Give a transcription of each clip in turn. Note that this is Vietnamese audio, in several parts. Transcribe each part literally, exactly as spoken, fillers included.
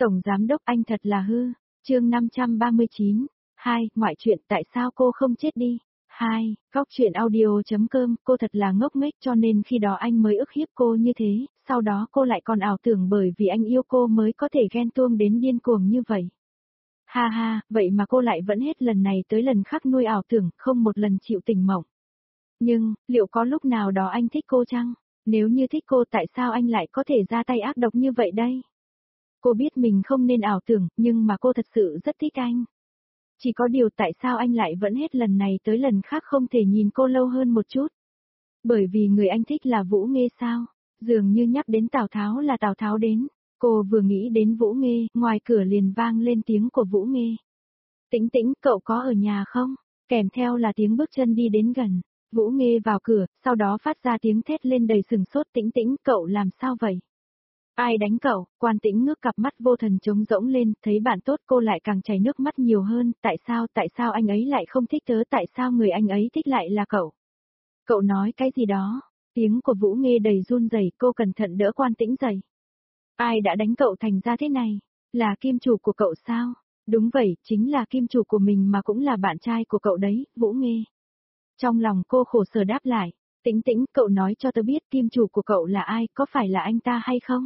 Tổng giám đốc anh thật là hư. Chương năm trăm ba mươi chín. hai. Ngoại truyện tại sao cô không chết đi? hai. Góc truyện audio.com. Cô thật là ngốc nghếch cho nên khi đó anh mới ức hiếp cô như thế, sau đó cô lại còn ảo tưởng bởi vì anh yêu cô mới có thể ghen tuông đến điên cuồng như vậy. Ha ha, vậy mà cô lại vẫn hết lần này tới lần khác nuôi ảo tưởng, không một lần chịu tỉnh mộng. Nhưng, liệu có lúc nào đó anh thích cô chăng? Nếu như thích cô tại sao anh lại có thể ra tay ác độc như vậy đây? Cô biết mình không nên ảo tưởng, nhưng mà cô thật sự rất thích anh. Chỉ có điều tại sao anh lại vẫn hết lần này tới lần khác không thể nhìn cô lâu hơn một chút? Bởi vì người anh thích là Vũ Nghê sao? Dường như nhắc đến Tào Tháo là Tào Tháo đến. Cô vừa nghĩ đến Vũ Nghê, ngoài cửa liền vang lên tiếng của Vũ Nghê. Tĩnh Tĩnh, cậu có ở nhà không? Kèm theo là tiếng bước chân đi đến gần. Vũ Nghê vào cửa, sau đó phát ra tiếng thét lên đầy sừng sốt. Tĩnh Tĩnh, cậu làm sao vậy? Ai đánh cậu? Quan Tĩnh ngước cặp mắt vô thần trống rỗng lên, thấy bạn tốt cô lại càng chảy nước mắt nhiều hơn. Tại sao, tại sao anh ấy lại không thích tớ? Tại sao người anh ấy thích lại là cậu? Cậu nói cái gì đó? Tiếng của Vũ Nghê đầy run rẩy, cô cẩn thận đỡ Quan Tĩnh dậy. Ai đã đánh cậu thành ra thế này? Là kim chủ của cậu sao? Đúng vậy, chính là kim chủ của mình mà cũng là bạn trai của cậu đấy, Vũ Nghê. Trong lòng cô khổ sở đáp lại, Tĩnh Tĩnh, cậu nói cho tớ biết kim chủ của cậu là ai, có phải là anh ta hay không?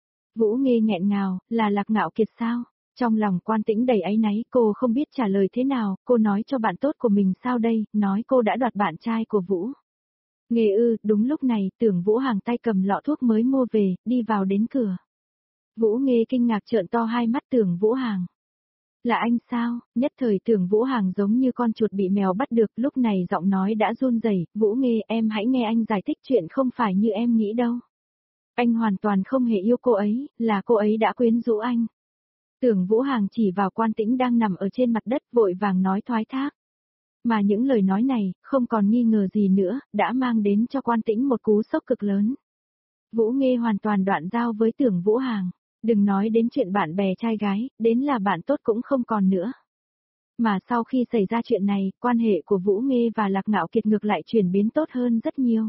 Vũ Nghê nghẹn ngào, là Lạc Ngạo Kiệt sao? Trong lòng Quan Tĩnh đầy áy náy, cô không biết trả lời thế nào, cô nói cho bạn tốt của mình sao đây, nói cô đã đoạt bạn trai của Vũ Nghê ư, đúng lúc này, Tưởng Vũ Hàng tay cầm lọ thuốc mới mua về, đi vào đến cửa. Vũ Nghê kinh ngạc trợn to hai mắt Tưởng Vũ Hàng. Là anh sao? Nhất thời Tưởng Vũ Hàng giống như con chuột bị mèo bắt được, lúc này giọng nói đã run rẩy. Vũ Nghê, em hãy nghe anh giải thích chuyện không phải như em nghĩ đâu. Anh hoàn toàn không hề yêu cô ấy, là cô ấy đã quyến rũ anh. Tưởng Vũ Hàng chỉ vào Quan Tĩnh đang nằm ở trên mặt đất vội vàng nói thoái thác. Mà những lời nói này, không còn nghi ngờ gì nữa, đã mang đến cho Quan Tĩnh một cú sốc cực lớn. Vũ Nghê hoàn toàn đoạn giao với Tưởng Vũ Hàng. Đừng nói đến chuyện bạn bè trai gái, đến là bạn tốt cũng không còn nữa. Mà sau khi xảy ra chuyện này, quan hệ của Vũ Nghê và Lạc Ngạo Kiệt ngược lại chuyển biến tốt hơn rất nhiều.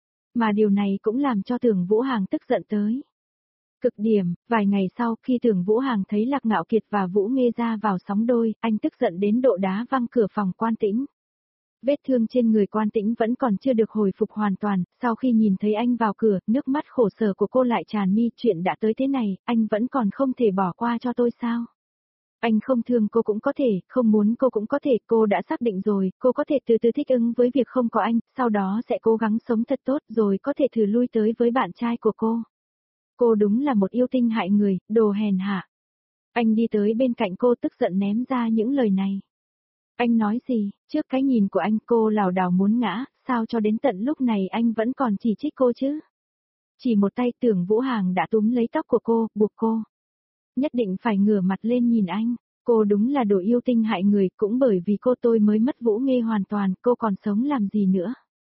Mà điều này cũng làm cho Tưởng Vũ Hàng tức giận tới cực điểm. Vài ngày sau khi Tưởng Vũ Hàng thấy Lạc Ngạo Kiệt và Vũ Nghê ra vào sóng đôi, anh tức giận đến độ đá văng cửa phòng Quan Tĩnh. Vết thương trên người Quan Tĩnh vẫn còn chưa được hồi phục hoàn toàn, sau khi nhìn thấy anh vào cửa, nước mắt khổ sở của cô lại tràn mi, chuyện đã tới thế này, anh vẫn còn không thể bỏ qua cho tôi sao? Anh không thương cô cũng có thể, không muốn cô cũng có thể, cô đã xác định rồi, cô có thể từ từ thích ứng với việc không có anh, sau đó sẽ cố gắng sống thật tốt rồi có thể thử lui tới với bạn trai của cô. Cô đúng là một yêu tinh hại người, đồ hèn hạ. Anh đi tới bên cạnh cô tức giận ném ra những lời này. Anh nói gì, trước cái nhìn của anh cô lảo đảo muốn ngã, sao cho đến tận lúc này anh vẫn còn chỉ trích cô chứ? Chỉ một tay Tưởng Vũ Hàng đã túm lấy tóc của cô, buộc cô. Nhất định phải ngửa mặt lên nhìn anh, cô đúng là đồ yêu tinh hại người, cũng bởi vì cô tôi mới mất Vũ Nghê hoàn toàn, cô còn sống làm gì nữa?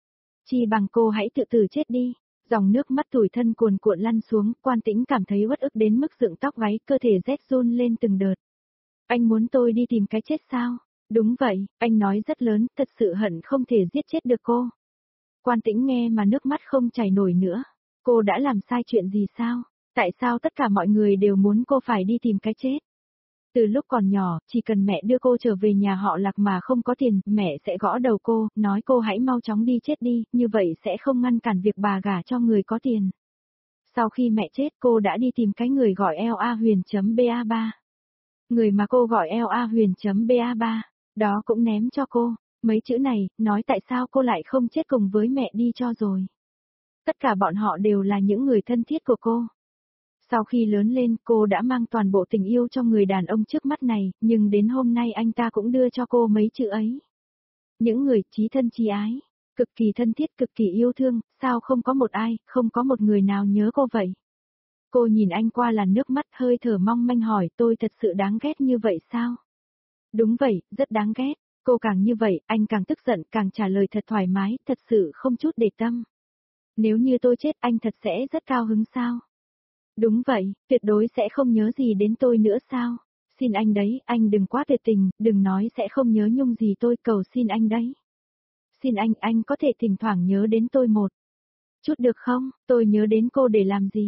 Chỉ bằng cô hãy tự tử chết đi. Dòng nước mắt tủi thân cuồn cuộn lăn xuống, Quan Tĩnh cảm thấy uất ức đến mức dựng tóc gáy, cơ thể rét run lên từng đợt. Anh muốn tôi đi tìm cái chết sao? Đúng vậy, anh nói rất lớn, thật sự hận không thể giết chết được cô. Quan Tĩnh nghe mà nước mắt không chảy nổi nữa. Cô đã làm sai chuyện gì sao? Tại sao tất cả mọi người đều muốn cô phải đi tìm cái chết? Từ lúc còn nhỏ, chỉ cần mẹ đưa cô trở về nhà họ Lạc mà không có tiền, mẹ sẽ gõ đầu cô, nói cô hãy mau chóng đi chết đi, như vậy sẽ không ngăn cản việc bà gả cho người có tiền. Sau khi mẹ chết cô đã đi tìm cái người gọi ela huyền.ba ba. Người mà cô gọi ela huyền.ba ba, đó cũng ném cho cô. Mấy chữ này, nói tại sao cô lại không chết cùng với mẹ đi cho rồi. Tất cả bọn họ đều là những người thân thiết của cô. Sau khi lớn lên cô đã mang toàn bộ tình yêu cho người đàn ông trước mắt này, nhưng đến hôm nay anh ta cũng đưa cho cô mấy chữ ấy. Những người chí thân chí ái, cực kỳ thân thiết, cực kỳ yêu thương, sao không có một ai, không có một người nào nhớ cô vậy? Cô nhìn anh qua làn nước mắt hơi thở mong manh hỏi tôi thật sự đáng ghét như vậy sao? Đúng vậy, rất đáng ghét. Cô càng như vậy, anh càng tức giận, càng trả lời thật thoải mái, thật sự không chút để tâm. Nếu như tôi chết anh thật sẽ rất cao hứng sao? Đúng vậy, tuyệt đối sẽ không nhớ gì đến tôi nữa sao? Xin anh đấy, anh đừng quá tuyệt tình, đừng nói sẽ không nhớ nhung gì tôi, cầu xin anh đấy. Xin anh, anh có thể thỉnh thoảng nhớ đến tôi một chút được không? Tôi nhớ đến cô để làm gì?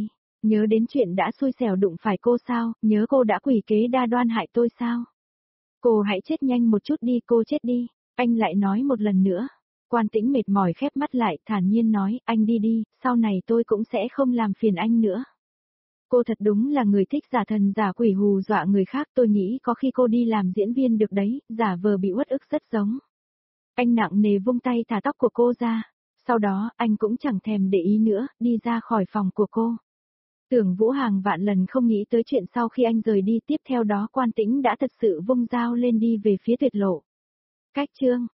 Nhớ đến chuyện đã xui xẻo đụng phải cô sao, nhớ cô đã quỷ kế đa đoan hại tôi sao? Cô hãy chết nhanh một chút đi, cô chết đi. Anh lại nói một lần nữa. Quan Tĩnh mệt mỏi khép mắt lại, thản nhiên nói, anh đi đi, sau này tôi cũng sẽ không làm phiền anh nữa. Cô thật đúng là người thích giả thần giả quỷ hù dọa người khác, tôi nghĩ có khi cô đi làm diễn viên được đấy, giả vờ bị uất ức rất giống. Anh nặng nề vung tay thả tóc của cô ra. Sau đó, anh cũng chẳng thèm để ý nữa, đi ra khỏi phòng của cô. Tưởng Vũ hàng vạn lần không nghĩ tới chuyện sau khi anh rời đi, tiếp theo đó Quan Tĩnh đã thật sự vung dao lên đi về phía tuyệt lộ. Cách chương